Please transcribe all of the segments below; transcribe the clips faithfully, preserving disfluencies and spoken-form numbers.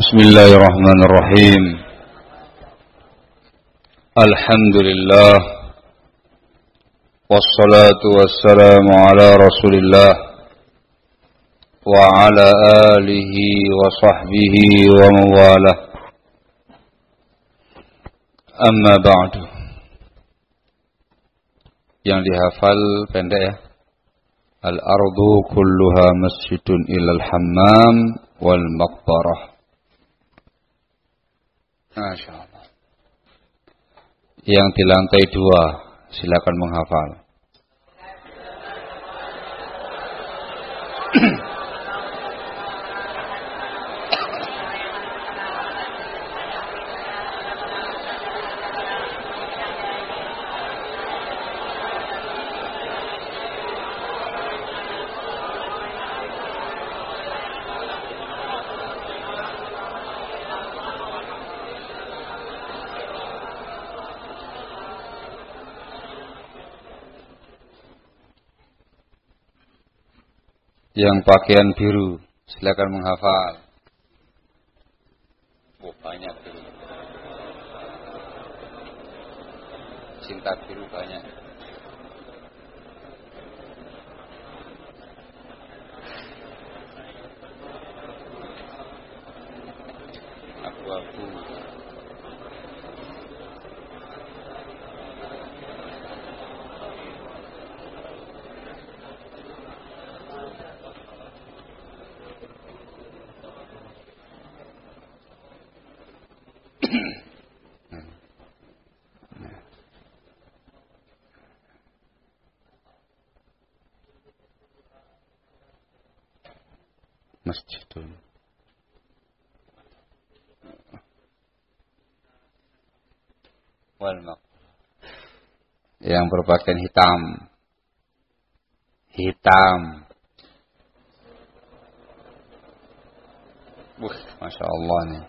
Bismillahirrahmanirrahim. Alhamdulillah. Wassalatu wassalamu ala Rasulillah wa ala alihi wa sahbihi wa mawalah. Amma ba'du. Yang dihafal pendek ya. Al-ardu kulluha masjidun ilal hammam wal maqbarah. Masya Allah. Yang di lantai dua, silakan menghafal. Yang pakaian biru, silakan menghafal. Oh, banyak biru. Cinta biru banyak. Abu-abu. Masjidun wal maqbarah. Yang berpakaian hitam. Hitam. Wah, Masya Allah nih.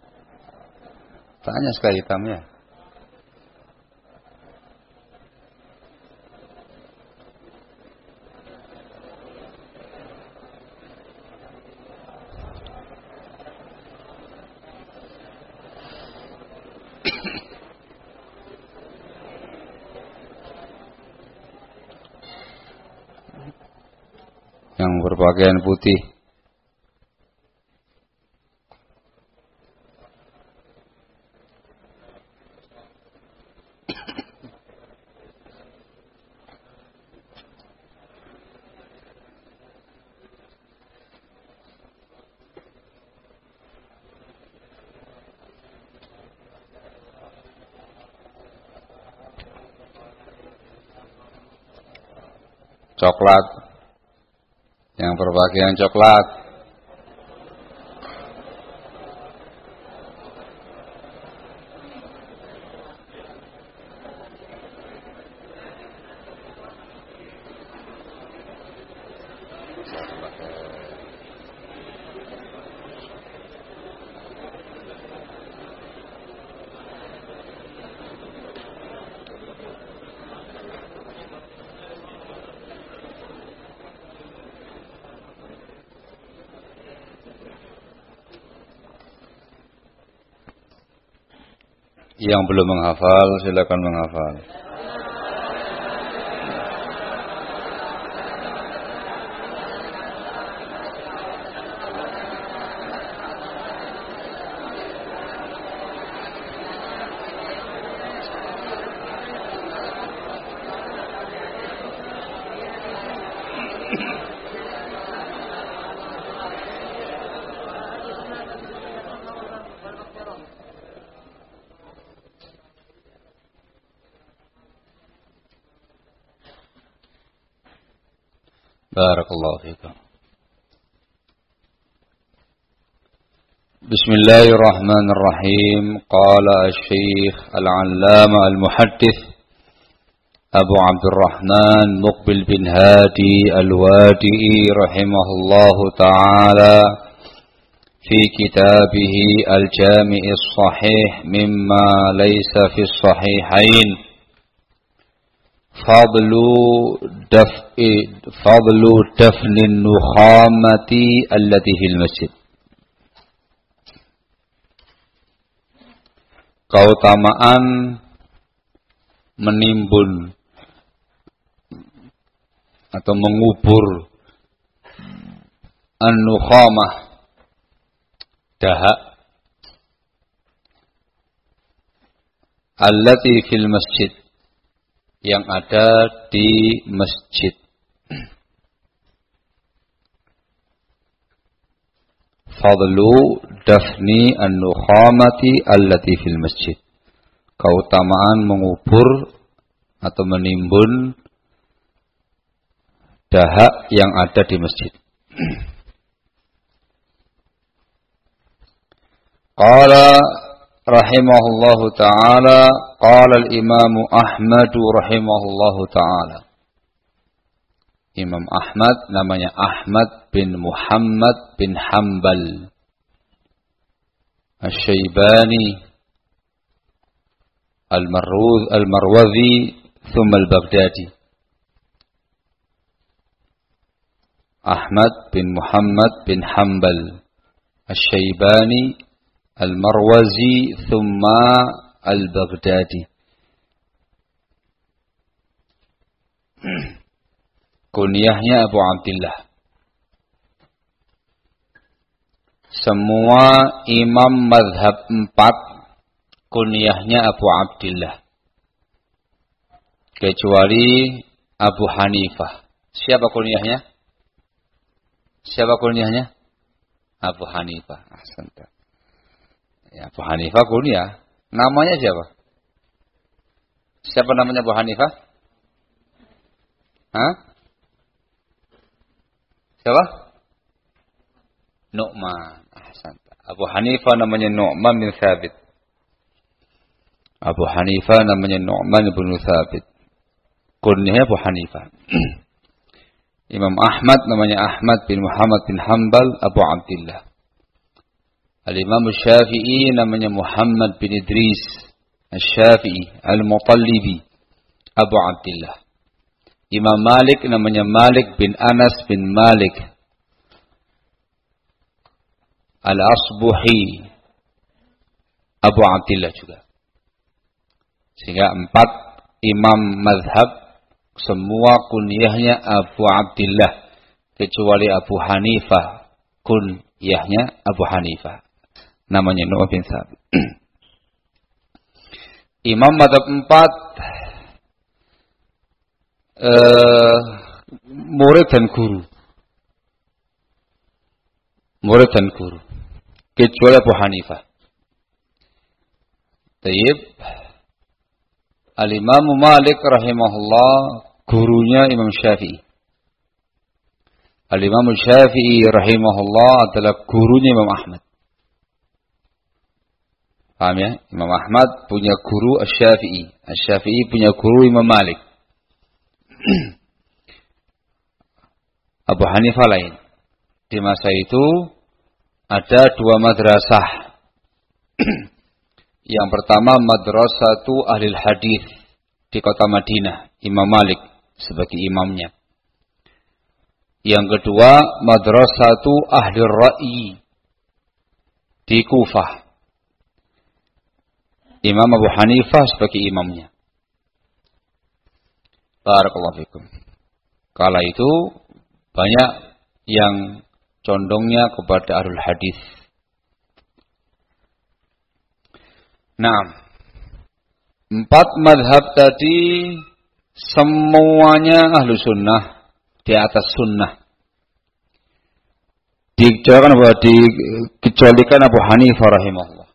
Tanya sekali hitamnya. Yang berpakaian putih. Coklat. Yang berpakaian coklat. Yang belum menghafal, silakan menghafal. Barakallahu fikum. Bismillahirrahmanirrahim. Qala asy-Syaikh al-'Allamah al-Muhaddits Abu Abdurrahman Muqbil bin Hadi al-Wadi'i rahimahullahu ta'ala fi kitabih al-Jami' as-Sahih mimma laysa fi as-sahihain. Fadlu daf'i fadlu dafnin nukhamati allati fil masjid. keutamaan menimbun atau mengubur an-nukhamah, dahak, allati fil masjid, yang ada di masjid. Fadlu dafni an-nukhamati allati fil masjid, keutamaan mengubur atau menimbun dahak yang ada di masjid. Qala rahimahullahu ta'ala, qala al-Imam Ahmad rahimahullahu ta'ala. Imam Ahmad namanya Ahmad bin Muhammad bin Hanbal Asy-Syaibani Al-Marwuz Al-Marwazi thumma Al-Baghdadi. Ahmad bin Muhammad bin Hanbal Asy-Syaibani Al-Marwazi thumma Al-Baghdadi. Kunyahnya Abu Abdillah. Semua imam mazhab empat kunyahnya Abu Abdillah, kecuali Abu Hanifah. Siapa kunyahnya? Siapa kunyahnya? Abu Hanifah. Ahsanta. Ya, Abu Hanifah kunyah. Namanya siapa? Siapa namanya Abu Hanifah? Hah? Siapa? Nu'man. Ahsanta. Abu Hanifah namanya Nu'man bin Thabit. Abu Hanifah namanya Nu'man bin Thabit. Kunyahnya Abu Hanifah. Imam Ahmad namanya Ahmad bin Muhammad bin Hanbal Abu Abdillah. Al-Imam Syafi'i namanya Muhammad bin Idris Al-Syafi'i Al-Mutallibi Abu Abdillah. Imam Malik namanya Malik bin Anas bin Malik Al-Asbuhi Abu Abdillah juga. Sehingga empat imam mazhab semua kunyahnya Abu Abdillah, kecuali Abu Hanifah kunyahnya Abu Hanifah, namanya Nu'man bin Thabit. Imam mazhab empat uh, murid dan guru, murid dan guru, kecuali Abu Hanifah. Tayyib. Al-Imam Malik rahimahullah gurunya Imam Syafi'i. Al-Imam Syafi'i rahimahullah adalah gurunya Imam Ahmad. Paham ya? Imam Ahmad punya guru Asy-Syafi'i. Asy-Syafi'i punya guru Imam Malik. Abu Hanifah lain. Di masa itu ada dua madrasah. Yang pertama madrasatu ahlil hadis di kota Madinah, Imam Malik sebagai imamnya. Yang kedua madrasatu ahlil ra'i di Kufah, Imam Abu Hanifah sebagai imamnya. Barakallahu fikum. Kala itu banyak yang condongnya kepada ahlul hadis. Nah, empat madhab tadi semuanya ahlu sunnah, di atas sunnah. Dikecualikan bahwa dikecualikan Abu Hanifah rahimahullah.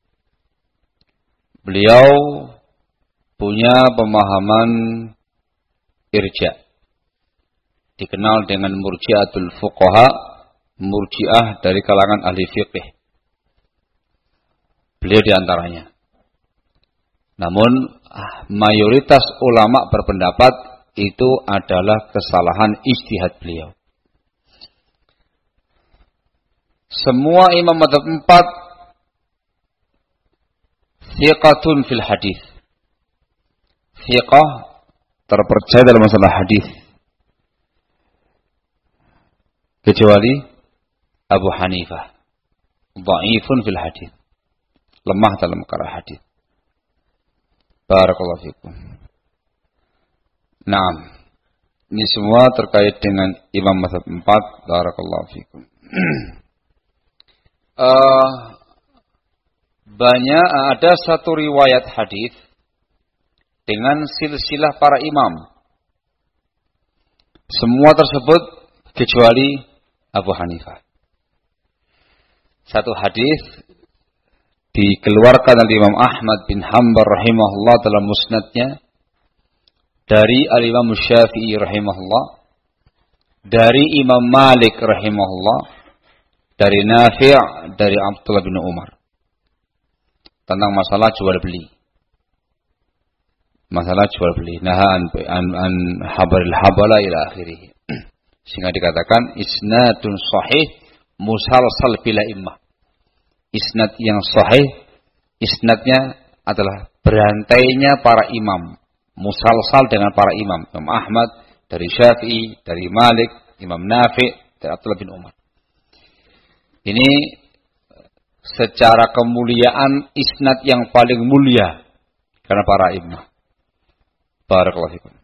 Beliau punya pemahaman irja, dikenal dengan murji'atul fuqaha, murji'ah dari kalangan ahli fiqih. Beliau diantaranya. Namun mayoritas ulama berpendapat itu adalah kesalahan ijtihad beliau. Semua imam mazhab empat thiqatun fil hadis. Thiqah terpercaya dalam masalah hadis. Kecuali Abu Hanifah, dhaifun fil hadis. Lemah dalam perkara hadis. Barakallahu fikum. Naam. Ini semua terkait dengan Imam Mazhab empat. Barakallahu fikum. uh, banyak ada satu riwayat hadis dengan silsilah para imam. Semua tersebut kecuali Abu Hanifah. Satu hadis dikeluarkan oleh Imam Ahmad bin Hanbal rahimahullah dalam musnadnya dari Al-Imam Syafi'i rahimahullah, dari Imam Malik rahimahullah, dari Nafi', dari Abdullah bin Umar tentang masalah jual beli. Masalah jual beli, nahan an, an habaril habala ila akhirih. Sehingga dikatakan isnadun sahih musalsal bila immah. Isnad yang sahih, isnadnya adalah berantainya para imam, musalsal dengan para imam. Imam Ahmad dari Syafi'i, dari Malik, Imam Nafi', dari Abdullah bin Umar. Ini secara kemuliaan isnad yang paling mulia karena para imam. Barakallahu fikum.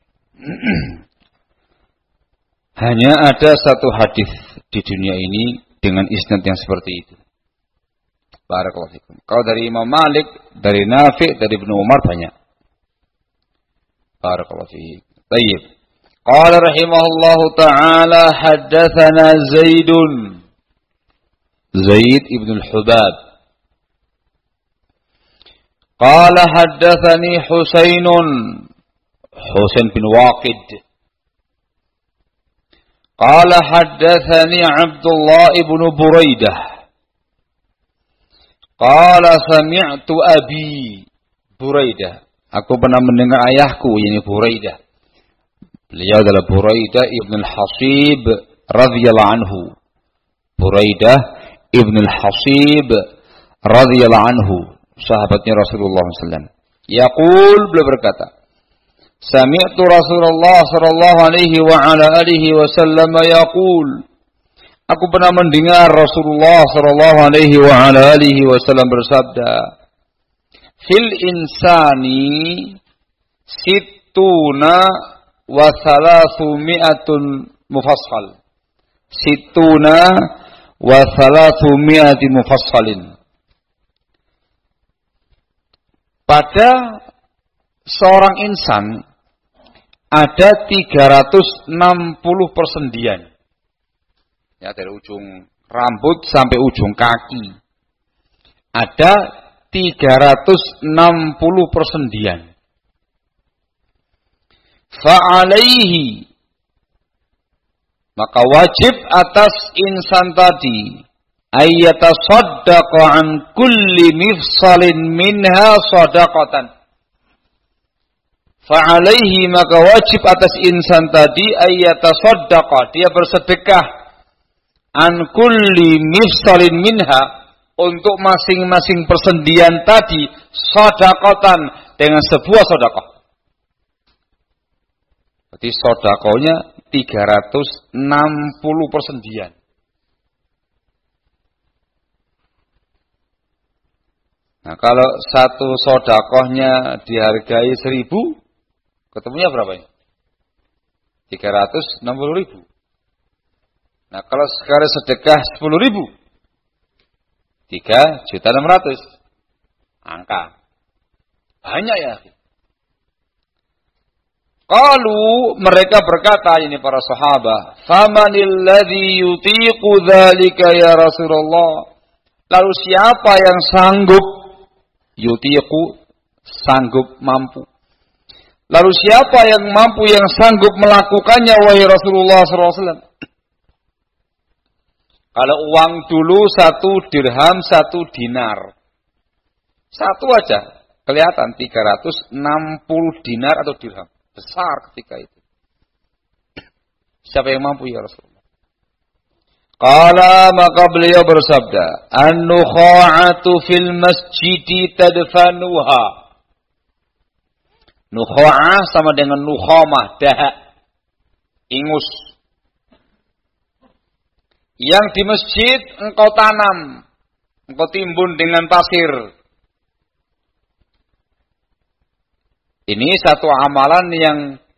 Hanya ada satu hadis di dunia ini dengan isnad yang seperti itu. Barakallahu fikum. Kalau dari Imam Malik, dari Nafi', dari Ibnu Umar banyak. Barakallahu fikum. Baik. Qala rahimahullahu ta'ala haddatsana Zaidun. Zaid ibn al-Hubab. Qala haddatsani Husainun. Husain bin Waqid. Qala haddatsani Abdullah ibn Buraidah. Qala sami'tu abi Buraidah. Aku pernah mendengar ayahku, yakni Buraidah. Beliau adalah Buraidah ibn al-Hasib radhiyallahu anhu. Buraidah ibn al-Hasib radhiyallahu anhu, sahabatnya Rasulullah sallallahu alaihi wasallam. Yaqul, beliau berkata, sami'tu Rasulullah sallallahu alaihi wa ala alihi wasallam yaqul. Aku pernah mendengar Rasulullah sallallahu alaihi wa ala alihi wasallam bersabda, fil insani sittuna wa thalathu mi'atun mufassal. Sittuna wa thalathu mi'ati mufassalin. Pada seorang insan ada tiga ratus enam puluh persendian. Ya, dari ujung rambut sampai ujung kaki. Ada tiga ratus enam puluh persendian. Fa'alaihi, maka wajib atas insan tadi ayyatasaddaqa an kulli mifsalin minha sadaqatan. Fa'alaihi, maka wajib atas insan tadi ayyatasaddaqa, dia bersedekah an kulli mifsalin minha, untuk masing-masing persendian tadi sadaqatan, dengan sebuah sedekah. Berarti sedekahnya tiga ratus enam puluh persendian. Nah, kalau satu sedekahnya dihargai seribu, ketemunya berapa ya? tiga ratus enam puluh ribu. Nah, kalau sekarang sedekah sepuluh ribu, tiga juta enam ratus. Angka. Banyak ya. Qalu, mereka berkata, ini para sahabat, famanil ladzi yutiqu dzalika ya Rasulullah. Lalu siapa yang sanggup, yutiqu, sanggup, mampu. Lalu siapa yang mampu, yang sanggup melakukannya, wahai Rasulullah sallallahu alaihi wasallam? Kalau uang dulu satu dirham, satu dinar. Satu aja. Kelihatan tiga ratus enam puluh dinar atau dirham. Besar ketika itu. Siapa yang mampu ya Rasulullah? Qala, maka beliau bersabda, an-nukha'atu fil masjidi tadfanuha. Nukha'ah sama dengan nukhamah, dahak, ingus. Yang di masjid engkau tanam, engkau timbun dengan pasir. Ini satu amalan yang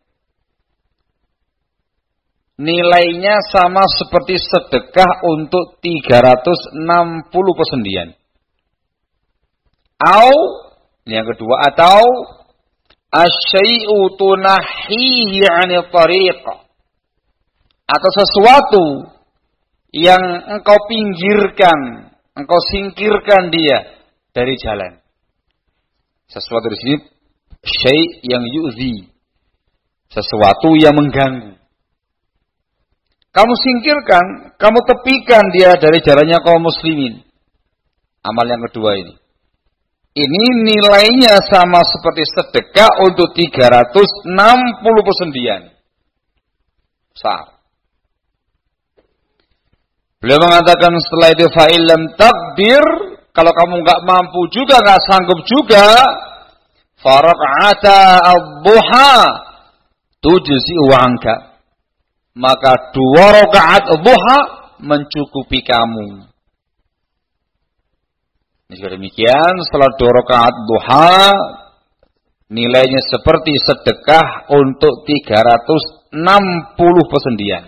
nilainya sama seperti sedekah untuk tiga ratus enam puluh persendian. Au, yang kedua, atau asyai'u tunahihi 'anil tariq. Atau sesuatu yang engkau pinggirkan, engkau singkirkan dia dari jalan. Sesuatu di sini syai' yang yu'zi, sesuatu yang mengganggu. Kamu singkirkan, kamu tepikan dia dari jalannya kaum muslimin. Amal yang kedua ini. Ini nilainya sama seperti sedekah untuk tiga ratus enam puluh persendian. Besar. Beliau mengatakan setelah itu fa'ilam takdir, kalau kamu enggak mampu juga, enggak sanggup juga, faraq'ata ad-duha tujzi'u 'anka. Maka dua rakaat duha mencukupi kamu. Jika demikian, setelah dua rakaat duha nilainya seperti sedekah untuk tiga ratus enam puluh persendian.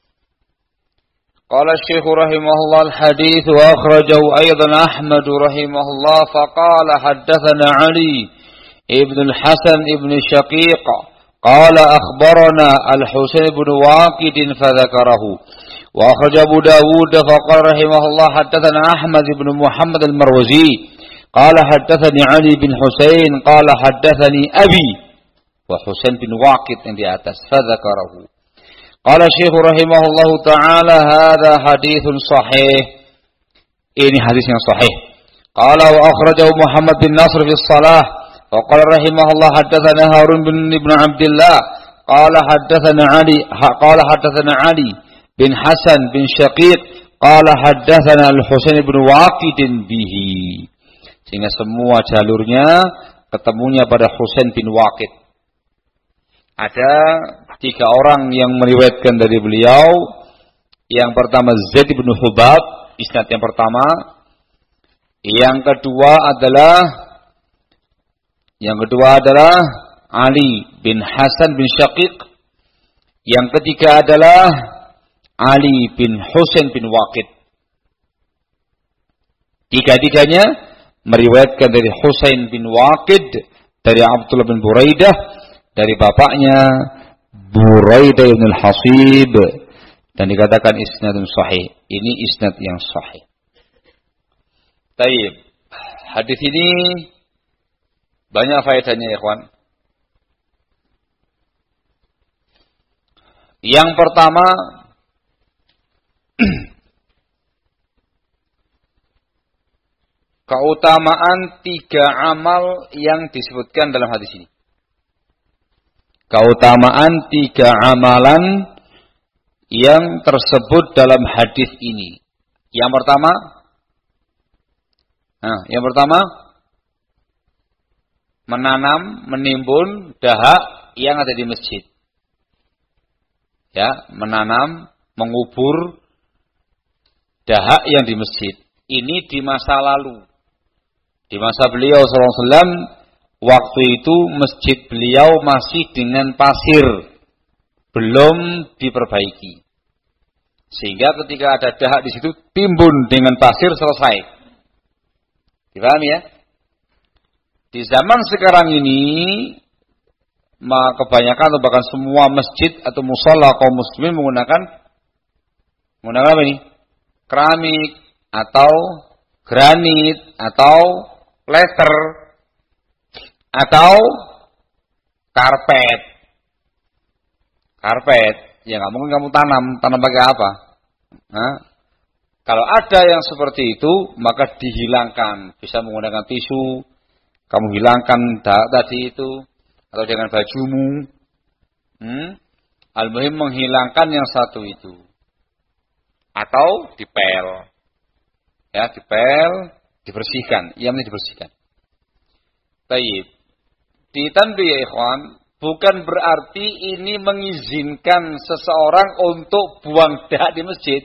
Qala Syekh rahimahullah al-hadits wa akhrajahu aidan Ahmad rahimahullah faqala haddatsana Ali ibn al-Hasan ibn Syaqiq قال أخبرنا الحسين بن واقد فذكره وأخرج أبو داود فقال رحمه الله حدثنا أحمد بن محمد المروزي قال حدثني علي بن حسين قال حدثني أبي وحسين بن واقد عند أتس فذكره قال الشيخ رحمه الله تعالى هذا حديث صحيح ini hadis yang sahih. قال وأخرجه محمد بن نصر في الصلاة وقال رحمه الله حدثنا هارون بن ابن عبد الله قال حدثنا علي قال حدثنا علي بن حسن بن شقيق قال حدثنا الحسين بن واقد به. Sehingga semua jalurnya ketemunya pada Husain bin Waqid. Ada tiga orang yang meriwayatkan dari beliau. Yang pertama Zaid bin Hubab, isnad yang pertama. Yang kedua adalah Yang kedua adalah Ali bin Hasan bin Syaqiq. Yang ketiga adalah Ali bin Husain bin Waqid. Tiga-tiganya meriwayatkan dari Husain bin Waqid, dari Abdullah bin Buraidah, dari bapaknya Buraidah bin al-Hasib, dan dikatakan isnadun sahih. Ini isnad yang sahih. Baik. Hadis ini banyak faedahnya ya ikhwan. Yang pertama, keutamaan tiga amal yang disebutkan dalam hadis ini. Keutamaan tiga amalan yang tersebut dalam hadis ini. Yang pertama, nah, yang pertama menanam, menimbun dahak yang ada di masjid. Ya, menanam, mengubur dahak yang di masjid. Ini di masa lalu. Di masa beliau sallallahu alaihi wasallam, waktu itu masjid beliau masih dengan pasir, belum diperbaiki. Sehingga ketika ada dahak di situ, timbun dengan pasir, selesai. Dipahami ya? Di zaman sekarang ini, kebanyakan atau bahkan semua masjid atau mushola kaum muslimin menggunakan menggunakan apa ini? Keramik atau granit atau plaster atau karpet. Karpet, ya nggak mungkin kamu tanam, tanam pakai apa? Nah, kalau ada yang seperti itu, maka dihilangkan. Bisa menggunakan tisu. Kamu hilangkan dahak tadi itu, atau dengan bajumu. Hmm? Al-muhim menghilangkan yang satu itu. Atau dipel. Ya, dipel, dibersihkan. Ia mesti dibersihkan. Baik. Ditanbih ya ikhwan, bukan berarti ini mengizinkan seseorang untuk buang dahak di masjid.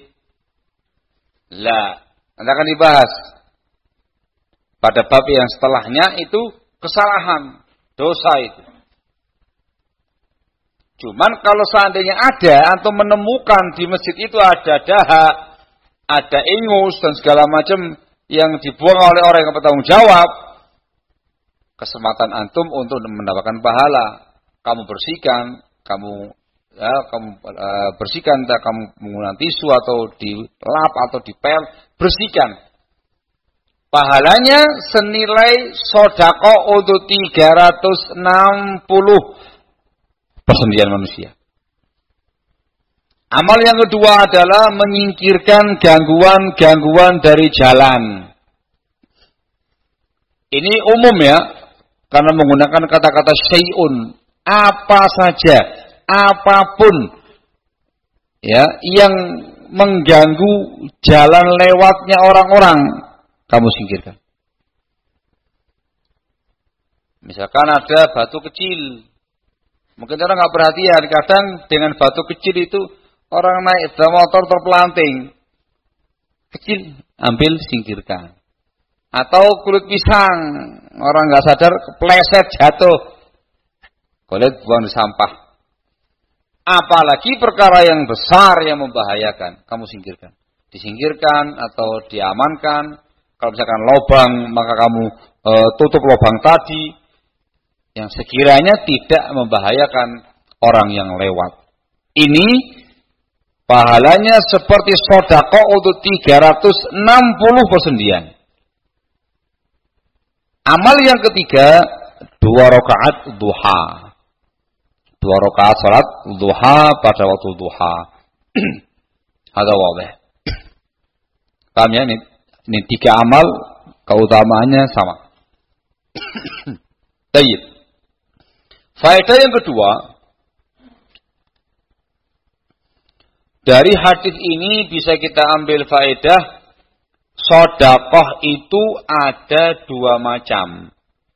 Lah, nanti akan dibahas. Pada bab yang setelahnya itu kesalahan, dosa itu. Cuman kalau seandainya ada atau menemukan di masjid itu ada dahak, ada ingus dan segala macam yang dibuang oleh orang yang bertanggung jawab, kesempatan antum untuk mendapatkan pahala. Kamu bersihkan, kamu ya, kamu uh, bersihkan, entah kamu menggunakan tisu atau dilap atau dipel, bersihkan. Pahalanya senilai sodako untuk tiga ratus enam puluh persendian manusia. Amal yang kedua adalah menyingkirkan gangguan-gangguan dari jalan. Ini umum ya, karena menggunakan kata-kata syai'un, apa saja, apapun ya yang mengganggu jalan lewatnya orang-orang, kamu singkirkan. Misalkan ada batu kecil, mungkin orang nggak perhatian, kadang dengan batu kecil itu orang naik sepeda motor terpelanting. Kecil, ambil, singkirkan. Atau kulit pisang, orang nggak sadar, kepleset, jatuh. Kulit buang di sampah. Apalagi perkara yang besar yang membahayakan, kamu singkirkan. Disingkirkan atau diamankan. Kalau misalkan lubang, maka kamu e, tutup lubang tadi yang sekiranya tidak membahayakan orang yang lewat. Ini pahalanya seperti sedekah untuk tiga ratus enam puluh persendian. Amal yang ketiga, dua rakaat duha. Dua rakaat salat duha pada waktu duha. Ada wadah. Paham ya? Ini, ini tiga amal, keutamaannya sama. Baik. Faedah yang kedua, dari hadis ini bisa kita ambil faedah, sedekah itu ada dua macam.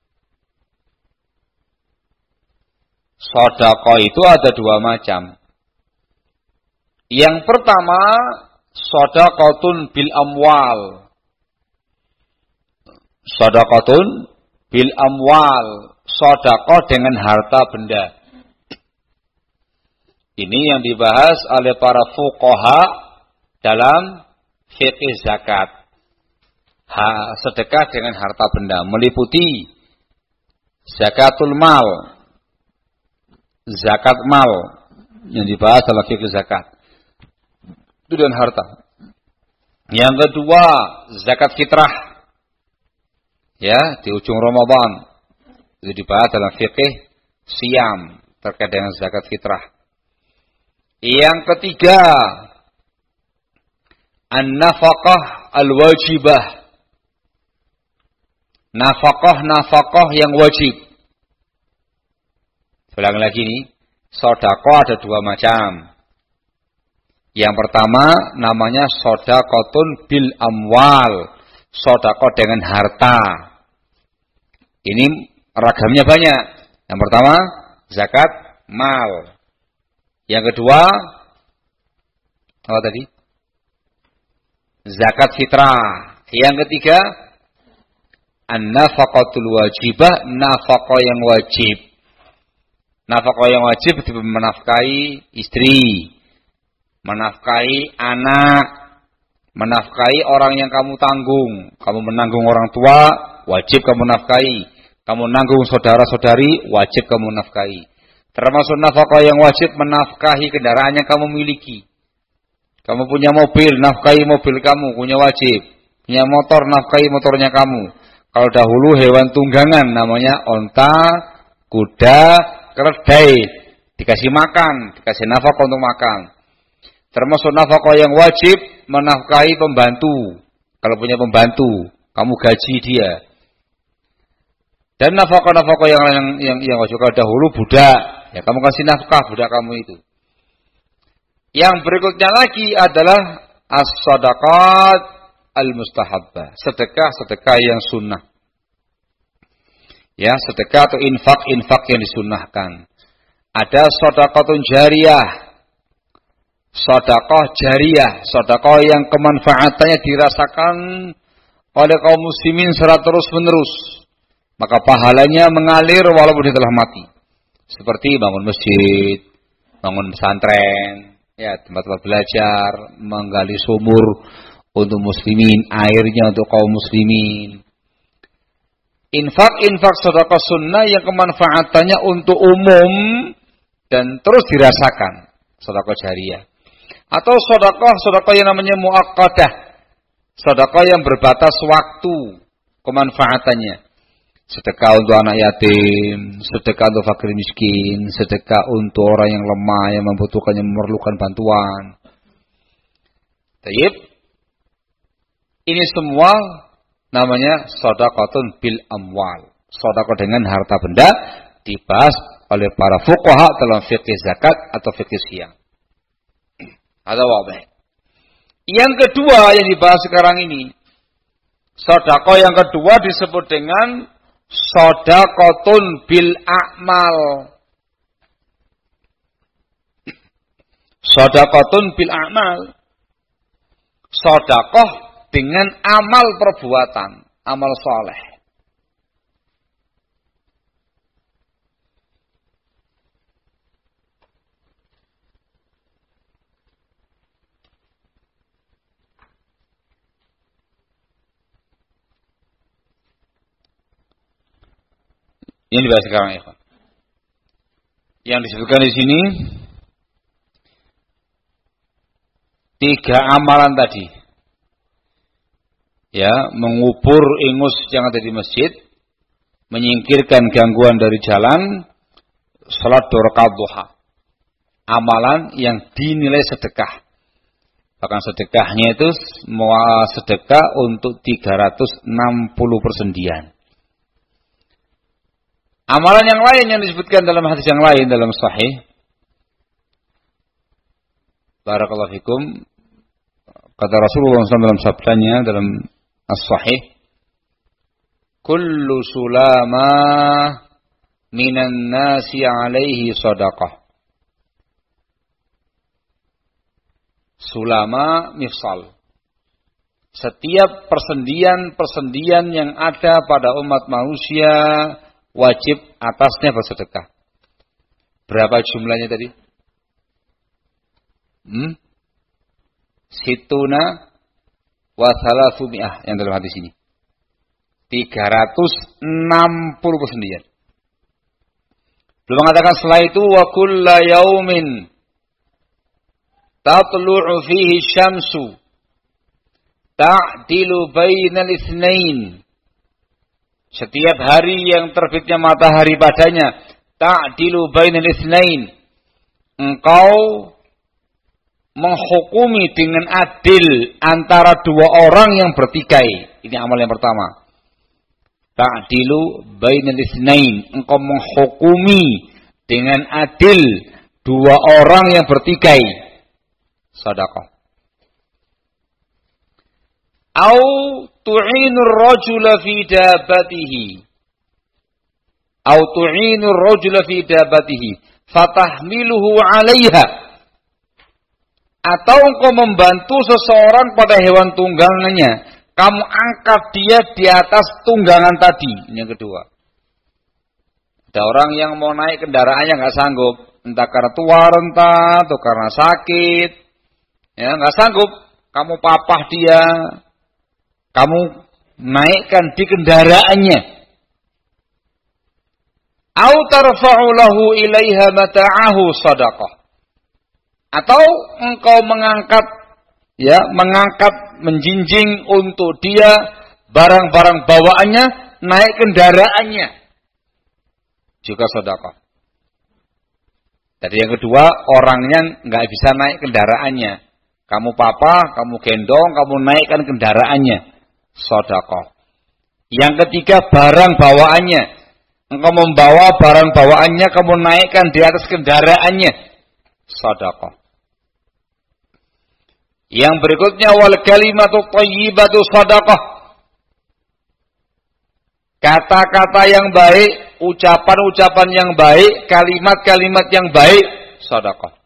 Sedekah itu ada dua macam. Yang pertama, sedekatun bil amwal. Sedekatun bil amwal. Sedekah dengan harta benda. Ini yang dibahas oleh para fuqaha dalam fikih zakat. Ha, sedekah dengan harta benda meliputi zakatul mal, zakat mal yang dibahas dalam fikih zakat. Itu dengan harta. Yang kedua, zakat fitrah. Ya, di ujung Ramadan. Itu dibahas dalam fikih siam terkait dengan zakat fitrah. Yang ketiga, an-nafaqah al-wajibah. Nafaqah-nafaqah yang wajib. Ulang lagi nih, sedekah ada dua macam. Yang pertama namanya sedekatun bil amwal. Sedekah dengan harta. Ini ragamnya banyak. Yang pertama, zakat mal. Yang kedua, apa tadi? Zakat fitrah. Yang ketiga, an-nafaqatul wajibah, nafaqah yang wajib. Nafaqah yang wajib itu menafkahi istri, menafkahi anak, menafkahi orang yang kamu tanggung. Kamu menanggung orang tua, wajib kamu nafkahi. Kamu nanggung saudara-saudari, wajib kamu nafkahi. Termasuk nafkah yang wajib menafkahi kendaraan yang kamu miliki. Kamu punya mobil, nafkahi mobil kamu, punya wajib. Punya motor, nafkahi motornya kamu. Kalau dahulu hewan tunggangan namanya onta, kuda, keledai. Dikasih makan, dikasih nafkah untuk makan. Termasuk nafkah yang wajib menafkahi pembantu. Kalau punya pembantu, kamu gaji dia. Dan nafkah-nafkah yang yang yang, yang wajib kalau dahulu budak, ya kamu kasih nafkah budak kamu itu. Yang berikutnya lagi adalah as-sadaqat al-mustahabbah, sedekah-sedekah yang sunnah. Ya, sedekah atau infak-infak yang disunnahkan. Ada sedekatun jariyah. Sedekah jariyah, sedekah yang kemanfaatannya dirasakan oleh kaum muslimin secara terus-menerus. Maka pahalanya mengalir walaupun dia telah mati. Seperti bangun masjid, bangun pesantren, ya tempat-tempat belajar, menggali sumur untuk muslimin, airnya untuk kaum muslimin. Infak-infak sedekah sunnah yang kemanfaatannya untuk umum dan terus dirasakan, sedekah jariyah. Atau sedekah-sedekah yang namanya muaqqadah, sedekah yang berbatas waktu kemanfaatannya. Sedekah untuk anak yatim, sedekah untuk fakir miskin, sedekah untuk orang yang lemah, yang membutuhkan, yang memerlukan bantuan. Tayyib. Ini semua namanya sedekatun bil amwal. Sedekah dengan harta benda dibahas oleh para fuqaha dalam fikih zakat atau fikih siyam. Ada wadah. Yang kedua yang dibahas sekarang ini, sedekah yang kedua disebut dengan sedekatun bil a'mal. Sedekatun bil a'mal. Sedekah dengan amal perbuatan, amal soleh. Yang dibahas sekarang ya. Yang disebutkan di sini tiga amalan tadi. Ya, mengubur ingus yang ada di masjid, menyingkirkan gangguan dari jalan, salat dua rakaat duha. Amalan yang dinilai sedekah. Bahkan sedekahnya itu semua sedekah untuk tiga ratus enam puluh persendian. Amalan yang lain yang disebutkan dalam hadis yang lain dalam sahih. Barakallahu fikum. Kata Rasulullah shallallahu alaihi wasallam dalam sabdanya dalam As-Sahih, kullu sulama minan nasi alaihi sadaqah. Sulama mifsal. Setiap persendian-persendian yang ada pada umat manusia wajib atasnya bersedekah. Berapa jumlahnya tadi? Hmm? Situna wa thalathumiyah yang dalam hadis ini. tiga ratus enam puluh persendian. Belum mengatakan setelah itu wa kulla yaumin tatlu'u fihi syamsu ta'dilu bainal itsnain. Setiap hari yang terbitnya matahari padanya ta'dilu bainal itsnain. Engkau menghukumi dengan adil antara dua orang yang bertikai. Ini amal yang pertama. Ta'dilu bainal itsnain. Engkau menghukumi dengan adil dua orang yang bertikai. Sedekah. Au tu'inur rajula fi dabatihi. Au tu'inur rajula fi dabatihi fatahmiluhu 'alaiha. Atau engkau membantu seseorang pada hewan tunggangannya, kamu angkat dia di atas tunggangan tadi. Yang kedua, ada orang yang mau naik kendaraannya nggak sanggup, entah karena tua renta atau karena sakit, ya nggak sanggup. Kamu papah dia, kamu naikkan di kendaraannya. Au tarfa'u lahu ilaiha mata'ahu shadaqah. Atau engkau mengangkat, ya, mengangkat, menjinjing untuk dia barang-barang bawaannya, naik kendaraannya, juga sedekah. Jadi yang kedua, orangnya nggak bisa naik kendaraannya. Kamu papa, kamu gendong, kamu naikkan kendaraannya, sedekah. Yang ketiga, barang bawaannya. Engkau membawa barang bawaannya, kamu naikkan di atas kendaraannya, sedekah. Yang berikutnya wal kalimatu thayyibatu shadaqah. Kata-kata yang baik, ucapan-ucapan yang baik, kalimat-kalimat yang baik, sedekah.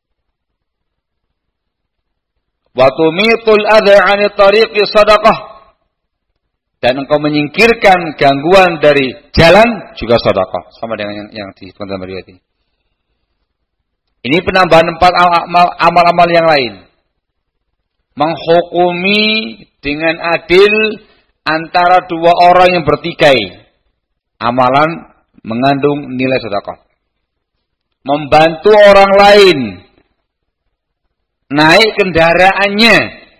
Wa tumitul adza 'ani tariqi shadaqah. Dan engkau menyingkirkan gangguan dari jalan juga sedekah. Sama dengan yang, yang disebutkan dalam riwayat ini. Ini penambahan empat amal-amal yang lain. Menghukumi dengan adil antara dua orang yang bertikai. Amalan mengandung nilai sedekah. Membantu orang lain naik kendaraannya.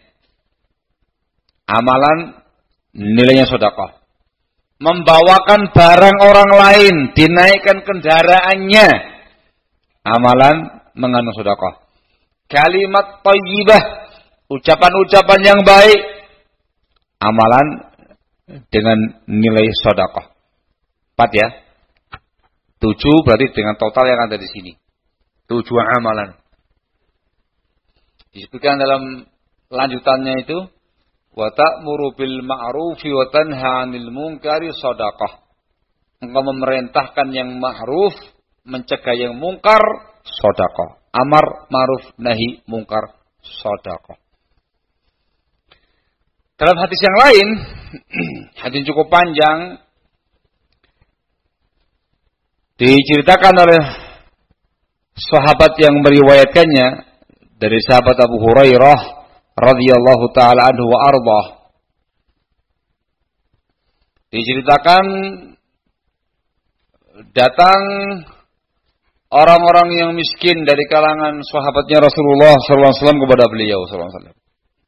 Amalan nilainya sedekah. Membawakan barang orang lain, dinaikkan kendaraannya. Amalan mengandung sedekah. Kalimat thayyibah, ucapan-ucapan yang baik. Amalan dengan nilai sedekah. Empat ya. Tujuh berarti dengan total yang ada di sini. Tujuh amalan. Disebutkan dalam lanjutannya itu, wa ta'muru bil ma'rufi wa tanha 'anil munkari shadaqah. Engkau memerintahkan yang ma'ruf, mencegah yang mungkar, shadaqah. Amar ma'ruf nahi mungkar, shadaqah. Dalam hadis yang lain, hadis cukup panjang, diceritakan oleh sahabat yang meriwayatkannya dari sahabat Abu Hurairah radhiyallahu taala anhu wa ardhah. Diceritakan datang orang-orang yang miskin dari kalangan sahabatnya Rasulullah sallallahu alaihi wasallam kepada beliau sallallahu alaihi wasallam.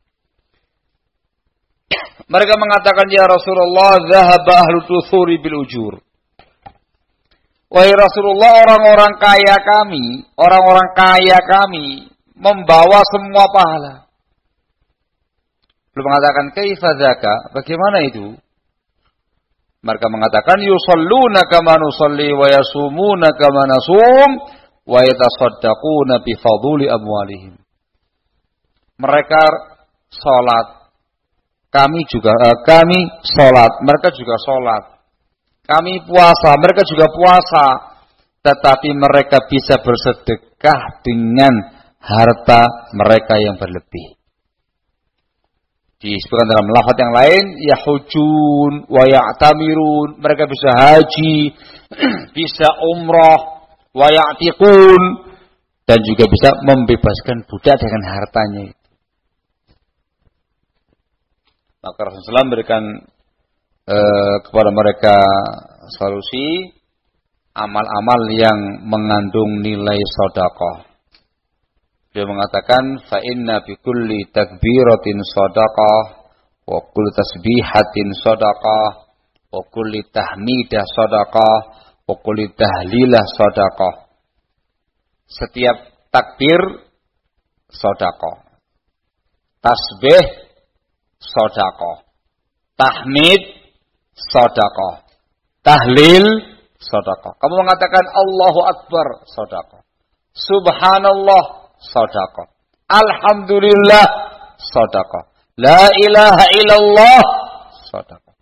Mereka mengatakan, ya Rasulullah, dhahaba ahlu tuthuri bil ujur. Wahai Rasulullah, orang-orang kaya kami, orang-orang kaya kami membawa semua pahala. Beliau mengatakan, kaifa dzaka? Bagaimana itu? Mereka mengatakan, yusalluna kama nusalli wa yasumuna kama nasum wa yatasaddaquna bi faduli amwalihim. Mereka salat, kami juga uh, kami salat, mereka juga salat. Kami puasa, mereka juga puasa. Tetapi mereka bisa bersedekah dengan harta mereka yang berlebih. Disebutkan dalam lafaz yang lain, yahujun wa ya'tamirun, mereka bisa haji, bisa umrah, wa ya'tiqun, dan juga bisa membebaskan budak dengan hartanya. Maka Rasulullah shallallahu alaihi wasallam memberikan eh, kepada mereka solusi amal-amal yang mengandung nilai sedekah. Dia mengatakan, fa inna bi kulli takbiratin shadaqah wa kulli tasbihatin shadaqah wa kulli tahmidah shadaqah wa kulli tahlilah shadaqah. Setiap takbir shadaqah. Tasbih shadaqah. Tahmid shadaqah. Tahlil shadaqah. Kamu mengatakan Allahu Akbar shadaqah. Subhanallah shadaqah. Alhamdulillah shadaqah. La ilaha illallah shadaqah.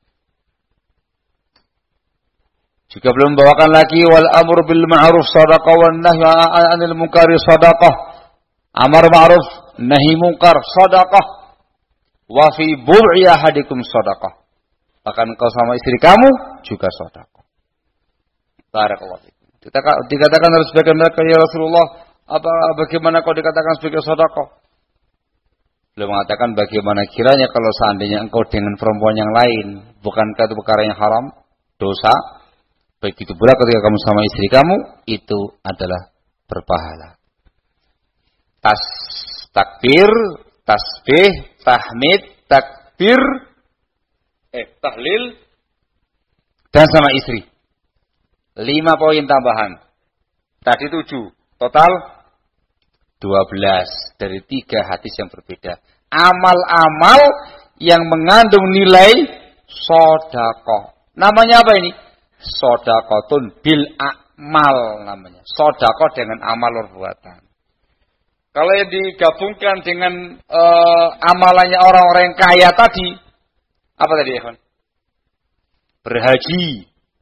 Jika belum membawakan lagi wal amru bil ma'ruf shadaqah wan nahyu 'anil munkari shadaqah. Amar ma'ruf nahi munkar shadaqah. Wa fi bud'i ahadikum shadaqah. Bahkan kau sama istri kamu juga shadaqah. Barakallahu fikum. Dikatakan harus sebagai mereka, ya Rasulullah, apa bagaimana kau dikatakan sebagai sedekah? Beliau mengatakan, bagaimana kiranya kalau seandainya engkau dengan perempuan yang lain, bukankah itu perkara yang haram, dosa? Begitu pula ketika kamu sama istri kamu, itu adalah berpahala. Tas takbir, tasbih, tahmid, takbir, eh tahlil, dan sama istri. Lima poin tambahan. Tadi tujuh, total dua belas dari tiga hadis yang berbeda. Amal-amal yang mengandung nilai sedekah. Namanya apa ini? Sedekatun bil a'mal namanya. Sedekah dengan amal perbuatan. Kalau yang digabungkan dengan uh, amalannya orang-orang yang kaya tadi, apa tadi ya, Pak? Berhaji.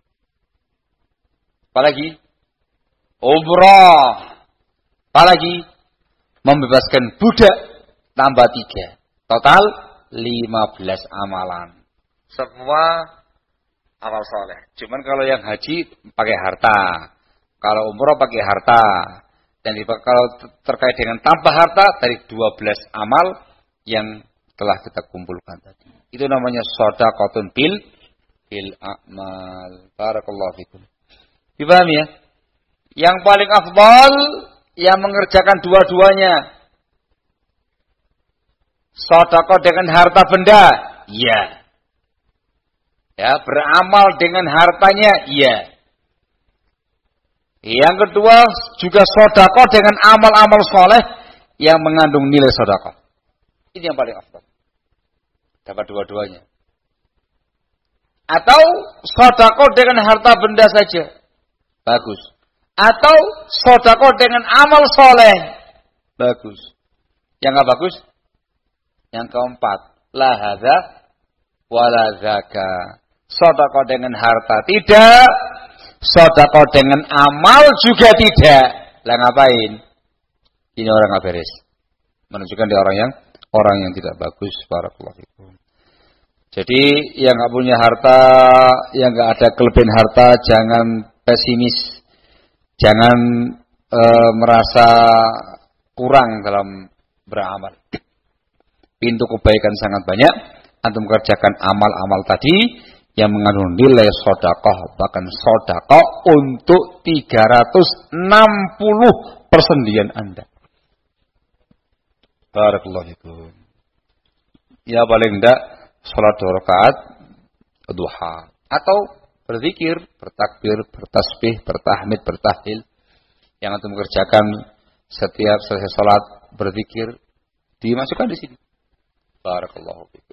Apalagi? Umrah. Apalagi? Membebaskan budak, tambah tiga. Total lima belas amalan. Semua amal soleh. Cuman kalau yang haji pakai harta. Kalau umrah pakai harta. Dan kalau terkait dengan tambah harta dari dua belas amal yang telah kita kumpulkan tadi. Itu namanya shadaqatun bil bil a'mal. Barakallahu fikum. Dipahami ya? Yang paling afdal yang mengerjakan dua-duanya. Sedekah dengan harta benda, iya. Ya, beramal dengan hartanya, iya. Yang kedua juga sedekah dengan amal-amal soleh yang mengandung nilai sedekah. Ini yang paling afdal. Dapat dua-duanya. Atau sedekah dengan harta benda saja. Bagus. Atau sedekah dengan amal soleh. Bagus. Yang enggak bagus? Yang keempat, la hadza wala zaka. Sedekah dengan harta tidak, sedekah dengan amal juga tidak. Lah ngapain? Ini orang enggak beres. Menunjukkan dia orang yang orang yang tidak bagus. Barakallahu fikum. Jadi yang enggak punya harta, yang enggak ada kelebihan harta, jangan pesimis. Jangan e, merasa kurang dalam beramal. Pintu kebaikan sangat banyak. Antum kerjakan amal-amal tadi yang mengandung nilai sedekah, bahkan sedekah untuk tiga ratus enam puluh persendian Anda. Barakallahu fikum. Ya paling enggak salat dua rakaat duha atau berzikir, bertakbir, bertasbih, bertahmid, bertahlil yang antum kerjakan setiap selesai salat berzikir dimasukkan di sini. Barakallahu fikum.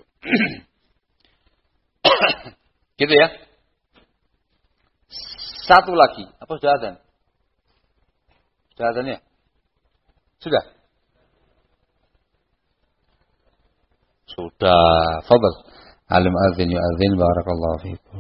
Gitu ya. Satu lagi. Apa sudah azan? Sudah azan ya? Sudah? Sudah. Fadal. Alim azin yu'azin. Barakallahu fikum.